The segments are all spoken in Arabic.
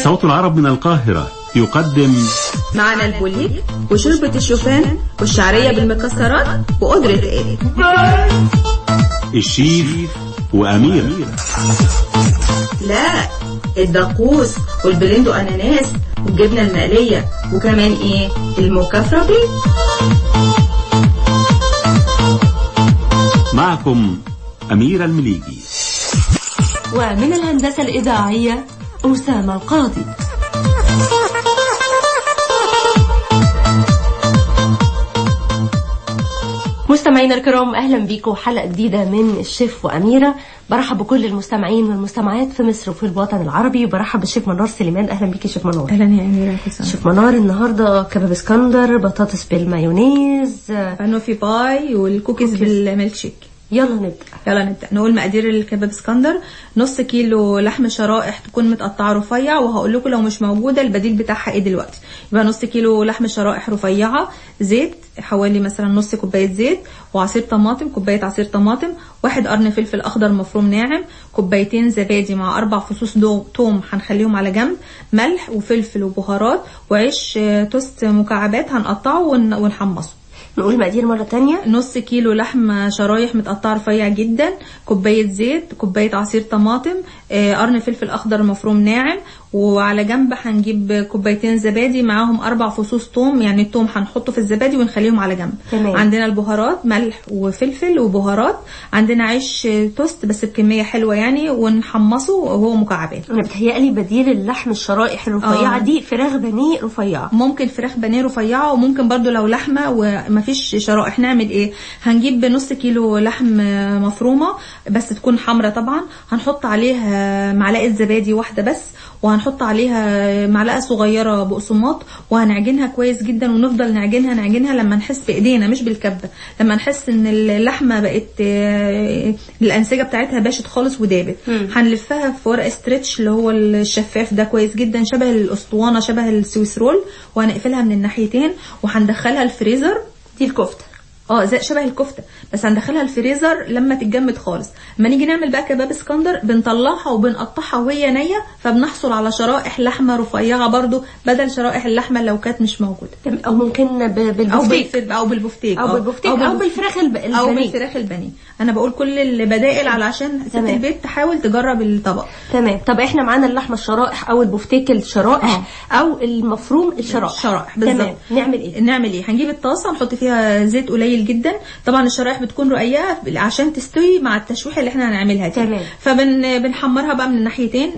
صوت العرب من القاهرة يقدم معنا البوليك وشوربة الشوفان والشعرية بالمكسرات وقدرة ايه الشيف وأمير. لا، الدقوس والبلندو أناناس والجبنة المقلية وكمان ايه المكفرة بيه. معكم أميرة المليجي، ومن الهندسة الإذاعية أسامة القاضي. مستمعينا الكرام، أهلا بيكم حلقة جديدة من الشيف وأميرة. برحب بكل المستمعين والمستمعات في مصر وفي الوطن العربي. برحب بالشيف منار سليمان. أهلا بيكي شيف منار. أهلا يا أميرة. شيف منار، النهاردة كباب اسكندر، بطاطس بالمايونيز، بانوفي باي والكوكيز بالميلك شيك. يلا نبدأ. نقول مقادير الكباب اسكندر: نص كيلو لحم شرائح تكون متقطعه رفيع، وهقول لكم لو مش موجوده البديل بتاعها ايه دلوقتي. يبقى نص كيلو لحم شرائح رفيعه، زيت حوالي مثلا نص كوبايه زيت، وعصير طماطم كوبايه عصير طماطم، 1 قرن فلفل اخضر مفروم ناعم، كوبايتين زبادي مع 4 فصوص توم هنخليهم على جنب، ملح وفلفل وبهارات، وعيش توست مكعبات هنقطعه ونحمصه. نقول مقادير مرة تانية: نص كيلو لحم شرايح متقطع رفيع جدا، كوباية زيت، كوباية عصير طماطم، قرن فلفل اخضر مفروم ناعم، وعلى جنب هنجيب كوبايتين زبادي معاهم 4 فصوص توم، يعني التوم هنحطه في الزبادي ونخليهم على جنب. تمام. عندنا البهارات ملح وفلفل وبهارات، عندنا عيش توست بس بكمية حلوة يعني ونحمصه وهو مكعبات. انا بتهيألي بديل اللحم الشرائح الرفيعة دي فراخ بانيه رفيعة. ممكن فراخ بانيه رفيعة، وممكن برضو لو لحمة ومفيش شرائح نعمل ايه؟ هنجيب نص كيلو لحم مفرومة بس تكون حمرة طبعا، هنحط عليها معلقة زبادي واحدة بس، وهنحط عليها معلقة صغيرة بقسماط، وهنعجنها كويس جدا، ونفضل نعجنها لما نحس بايدينا مش بالكبة، لما نحس ان اللحمة بقت الانسجة بتاعتها باشت خالص ودابت. هنلفها في ورق ستريتش اللي هو الشفاف ده كويس جدا، شبه الاسطوانة شبه السويس رول، وهنقفلها من الناحيتين، وهندخلها الفريزر. دي الكفتة زي شبه الكفته، بس هندخلها الفريزر لما تتجمد خالص. لما نيجي نعمل بقى كباب اسكندر بنطلعها وبنقطعها وهي نيه، فبنحصل على شرائح لحمه رفيعه برضو بدل شرائح اللحمه لو كانت مش موجوده. او ممكن بالبفتيك او بالبفتيك او بالفراخ البانيه او بالفراخ البانيه. انا بقول كل البدائل علشان ست البيت تحاول تجرب الطبق. تمام. طب احنا معانا اللحمه الشرائح او البفتيك الشرائح او المفروم الشرائح بالظبط. نعمل ايه؟ هنجيب الطاسه نحط فيها زيت قليل جدا، طبعا الشرائح بتكون رقيقه عشان تستوي مع التشويحه اللي احنا هنعملها دي. تمام. فبنحمرها بقى من الناحيتين،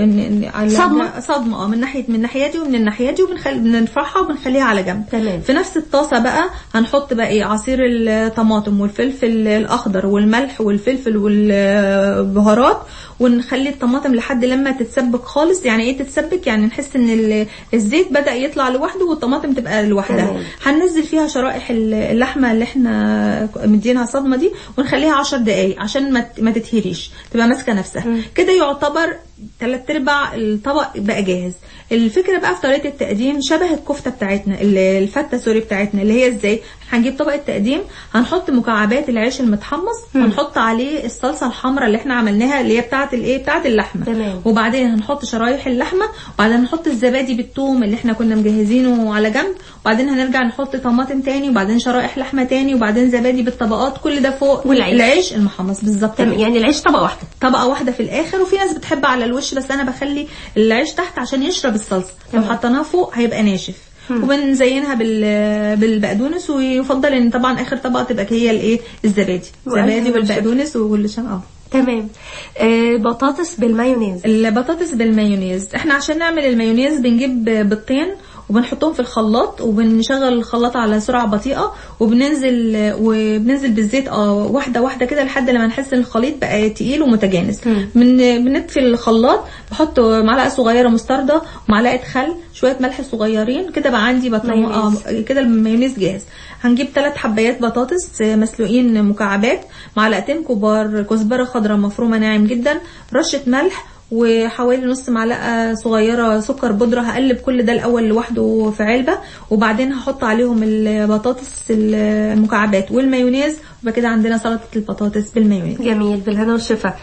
صدمه من ناحيتي ومن الناحيه دي، وبنرفعها وبنخليها على جنب. تمام. في نفس الطاسه بقى هنحط بقى ايه؟ عصير الطماطم والفلفل الاخضر والملح والفلفل والبهارات، ونخلي الطماطم لحد لما تتسبك خالص. يعني ايه تتسبك؟ يعني نحس ان الزيت بدأ يطلع لوحده والطماطم تبقى لوحدها. هننزل فيها شرائح اللحمه اللي احنا مدينها صدمه دي، ونخليها 10 دقايق عشان ما تتهريش، تبقى ماسكه نفسها كده. يعتبر 3/4 الطبق بقى جاهز. الفكره بقى في طريقه التقديم شبه الكفته بتاعتنا، الفته بتاعتنا اللي هي ازاي. هنجيب طبق التقديم، هنحط مكعبات العيش المتحمص، هنحط عليه الصلصه الحمراء اللي احنا عملناها اللي هي بتاعه اللحمه. تمام. وبعدين هنحط شرايح اللحمه، وبعدين هنحط الزبادي بالثوم اللي احنا كنا مجهزينه على جنب، وبعدين هنرجع نحط طماطم تاني، وبعدين شرائح لحمه تاني، وبعدين زبادي بالطبقات، كل ده فوق العيش المحمص بالظبط. يعني العيش طبقه واحده في الاخر، وفي ناس بتحب على الوش، بس انا بخلي العيش تحت عشان يشرب الصلصه. لو حطيناه فوق هيبقى ناشف. وبنزينها بالبقدونس، ويفضل ان طبعا اخر طبقه تبقى هي الايه؟ الزبادي والبقدونس والشمع. تمام. بطاطس بالمايونيز. البطاطس بالمايونيز، احنا عشان نعمل المايونيز بنجيب بيضتين وبنحطهم في الخلاط، وبنشغل الخلاط على سرعه بطيئه، وبننزل بالزيت واحده واحده كده لحد لما نحس ان الخليط بقى تقيل ومتجانس. بنطفي الخلاط، بحط معلقه صغيره مستردة ومعلقه خل، شويه ملح صغيرين كده، بقى عندي كده المايونيز جاهز. هنجيب 3 حبايات بطاطس مسلوقين مكعبات، معلقتين كبار كزبره خضراء مفرومه ناعم جدا، رشه ملح، وحوالي نص معلقه صغيره سكر بودره. هقلب كل ده الاول لوحده في علبه، وبعدين هحط عليهم البطاطس المكعبات والمايونيز، وبقى كده عندنا سلطه البطاطس بالمايونيز. جميل، بالهنا والشفا.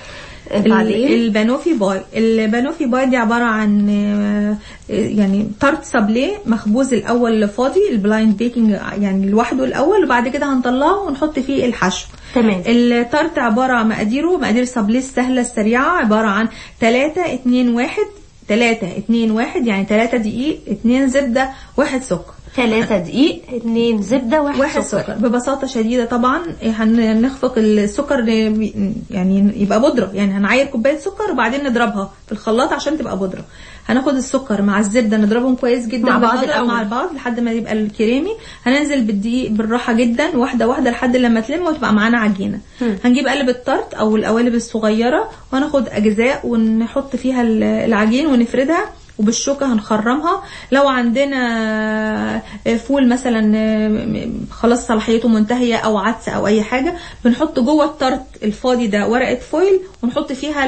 البانوفي باي. البانوفي باي دي عباره عن يعني تارت سابليه مخبوز الاول فاضي، البلايند بيكنج يعني لوحده الاول، وبعد كده هنطلعه ونحط فيه الحشو. تمام. التارت عباره عن مقادير سابليه السهله السريعه، عباره عن 3-2-1 يعني 3 دقيق، 2 زبده، 1 سكر. 3 دقيق، 2 زبدة، 1 سكر. ببساطة شديدة طبعا هنخفق السكر يعني يبقى بودرة، يعني هنعاير كوباية سكر وبعدين نضربها في الخلاط عشان تبقى بودرة. هناخد السكر مع الزبدة نضربهم كويس جدا مع بعض الأول مع بعض لحد ما يبقى الكريمي. هننزل بالدقيق بالراحة جدا واحدة واحدة لحد لما تلم وتبقى معانا عجينة. هنجيب قالب الطرط أو القوالب الصغيرة وهناخد أجزاء ونحط فيها العجين ونفردها، وبالشوكة هنخرمها. لو عندنا فول مثلا خلاص صلاحيته منتهية او عدس او اي حاجة، بنحط جوه الطرط الفاضي ده ورقة فويل ونحط فيها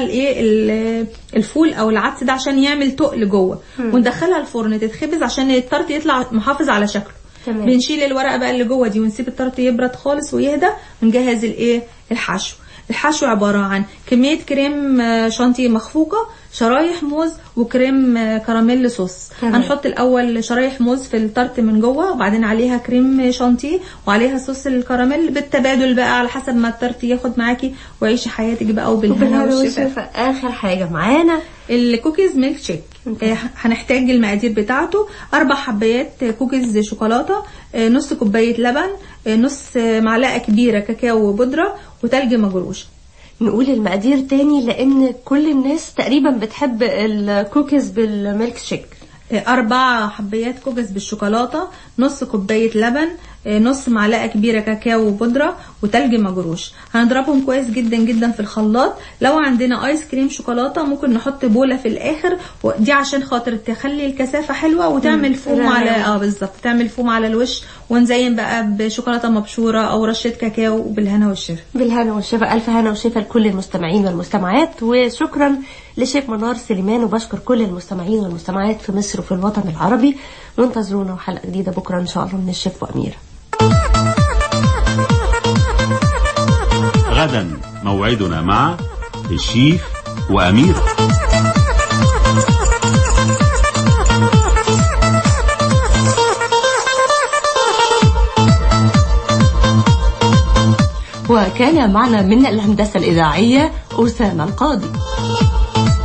الفول او العدس ده عشان يعمل تقل جوه، وندخلها الفرن تتخبز عشان الطرط يطلع محافظ على شكله. تمام. بنشيل الورقة بقى اللي جوه دي ونسيب الطرط يبرد خالص ويهدى، ونجهز الحشو. الحشو عبارة عن كمية كريم شانتيه مخفوقة، شرايح موز، وكريم كراميل صوص. هنحط الأول شرايح موز في الطرط من جوه، وبعدين عليها كريم شانتيه وعليها صوص الكراميل بالتبادل بقى على حسب ما الطرط ياخد معاكي، وعيشي حياتك بقى وبالهنا والشفا. آخر حاجة معانا الكوكيز ميلك شيك. هنحتاج المقادير بتاعته: 4 حبايات كوكيز شوكولاتة، نص كوباية لبن، نص معلقة كبيرة كاكاو بودرة، وتلج مجروش. نقول المقادير تاني لأن كل الناس تقريبا بتحب الكوكيز بالميلك شيك. 4 حبايات كوكيز بالشوكولاتة، نص كوباية لبن، نص معلقة كبيرة كاكاو بودرة، وتلج مجروش. هنضربهم كويس جدا جدا في الخلاط. لو عندنا ايس كريم شوكولاتة ممكن نحط بولة في الاخر، ودي عشان خاطر تخلي الكثافة حلوة وتعمل فوم على بالظبط تعمل فوم على الوش، ونزين بقى بشوكولاتة مبشورة او رشة كاكاو، وبالهنا والشفا. بالهنا والشفا. الف هنا وشفا لكل المستمعين والمستمعات، وشكرا لشيف منار سليمان، وبشكر كل المستمعين والمستمعات في مصر وفي الوطن العربي. وانتظرونا وحلقة جديدة بكرة ان شاء الله من الشيف وأميرة. غدا موعدنا مع الشيف وأميرة. وكان معنا من الهندسة الإذاعية أسامة القاضي.